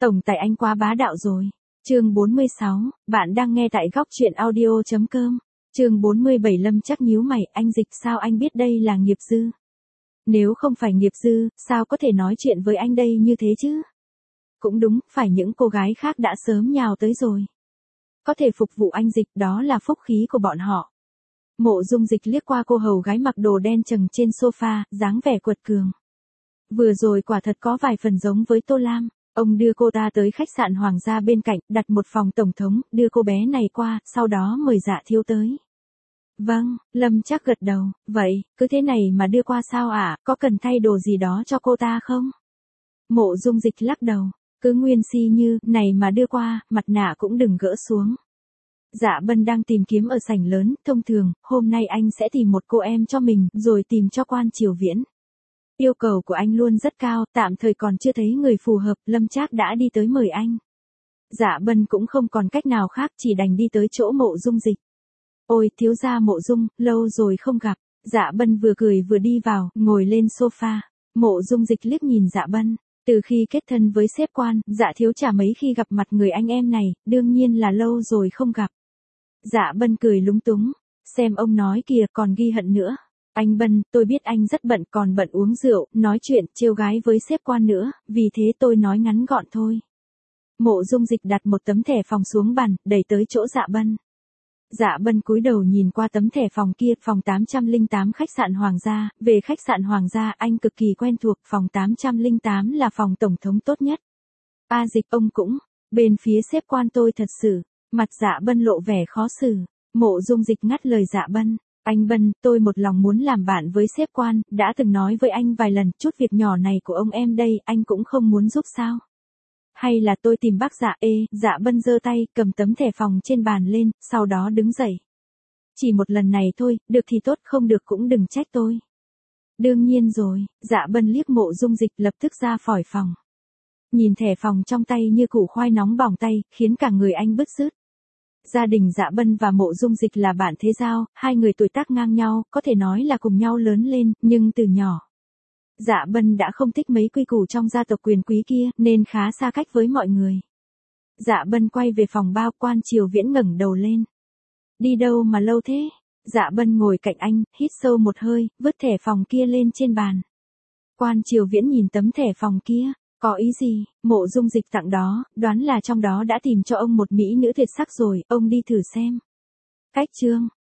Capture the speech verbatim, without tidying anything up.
Tổng tài anh quá bá đạo rồi. Chương bốn mươi sáu, bạn đang nghe tại góc truyện audio chấm com. Chương bốn mươi bảy Lâm Trác nhíu mày, anh Dịch sao anh biết đây là nghiệp dư? Nếu không phải nghiệp dư, sao có thể nói chuyện với anh đây như thế chứ? Cũng đúng, phải những cô gái khác đã sớm nhào tới rồi. Có thể phục vụ anh Dịch đó là phúc khí của bọn họ. Mộ Dung Dịch liếc qua cô hầu gái mặc đồ đen chầng trên sofa, dáng vẻ quật cường. Vừa rồi quả thật có vài phần giống với Tô Lam. Ông đưa cô ta tới khách sạn Hoàng gia bên cạnh, đặt một phòng tổng thống, đưa cô bé này qua, sau đó mời Dạ Thiếu tới. Vâng, Lâm Trác gật đầu, vậy, cứ thế này mà đưa qua sao ạ, à? Có cần thay đồ gì đó cho cô ta không? Mộ Dung Dịch lắc đầu, cứ nguyên si như, này mà đưa qua, mặt nạ cũng đừng gỡ xuống. Dạ Bân đang tìm kiếm ở sảnh lớn, thông thường, hôm nay anh sẽ tìm một cô em cho mình, rồi tìm cho Quan Triều Viễn. Yêu cầu của anh luôn rất cao, tạm thời còn chưa thấy người phù hợp, Lâm Trác đã đi tới mời anh. Dạ Bân cũng không còn cách nào khác, chỉ đành đi tới chỗ Mộ Dung Dịch. Ôi, thiếu gia Mộ Dung, lâu rồi không gặp. Dạ Bân vừa cười vừa đi vào, ngồi lên sofa. Mộ Dung Dịch liếc nhìn Dạ Bân. Từ khi kết thân với sếp Quan, Dạ thiếu chả mấy khi gặp mặt người anh em này, đương nhiên là lâu rồi không gặp. Dạ Bân cười lúng túng. Xem ông nói kìa, còn ghi hận nữa. Anh Bân, tôi biết anh rất bận, còn bận uống rượu, nói chuyện, trêu gái với sếp Quan nữa, vì thế tôi nói ngắn gọn thôi. Mộ Dung Dịch đặt một tấm thẻ phòng xuống bàn, đẩy tới chỗ Dạ Bân. Dạ Bân cúi đầu nhìn qua tấm thẻ phòng kia, phòng tám trăm lẻ tám khách sạn Hoàng gia, về khách sạn Hoàng gia anh cực kỳ quen thuộc, phòng tám trăm lẻ tám là phòng tổng thống tốt nhất. A Dịch ông cũng, bên phía sếp Quan tôi thật sự, mặt Dạ Bân lộ vẻ khó xử. Mộ Dung Dịch ngắt lời Dạ Bân. Anh Bân, tôi một lòng muốn làm bạn với sếp Quan, đã từng nói với anh vài lần, chút việc nhỏ này của ông em đây, anh cũng không muốn giúp sao? Hay là tôi tìm bác Dạ ê, Dạ Bân giơ tay, cầm tấm thẻ phòng trên bàn lên, sau đó đứng dậy. Chỉ một lần này thôi, được thì tốt, không được cũng đừng trách tôi. Đương nhiên rồi, Dạ Bân liếc Mộ Dung Dịch lập tức ra khỏi phòng. Nhìn thẻ phòng trong tay như củ khoai nóng bỏng tay, khiến cả người anh bứt rứt. Gia đình Dạ Bân và Mộ Dung Dịch là bạn thế giao, hai người tuổi tác ngang nhau, có thể nói là cùng nhau lớn lên, nhưng từ nhỏ. Dạ Bân đã không thích mấy quy củ trong gia tộc quyền quý kia, nên khá xa cách với mọi người. Dạ Bân quay về phòng bao, Quan Triều Viễn ngẩng đầu lên. Đi đâu mà lâu thế? Dạ Bân ngồi cạnh anh, hít sâu một hơi, vứt thẻ phòng kia lên trên bàn. Quan Triều Viễn nhìn tấm thẻ phòng kia. Có ý gì? Mộ Dung Dịch tặng đó, đoán là trong đó đã tìm cho ông một mỹ nữ tuyệt sắc rồi, ông đi thử xem. Cách chương.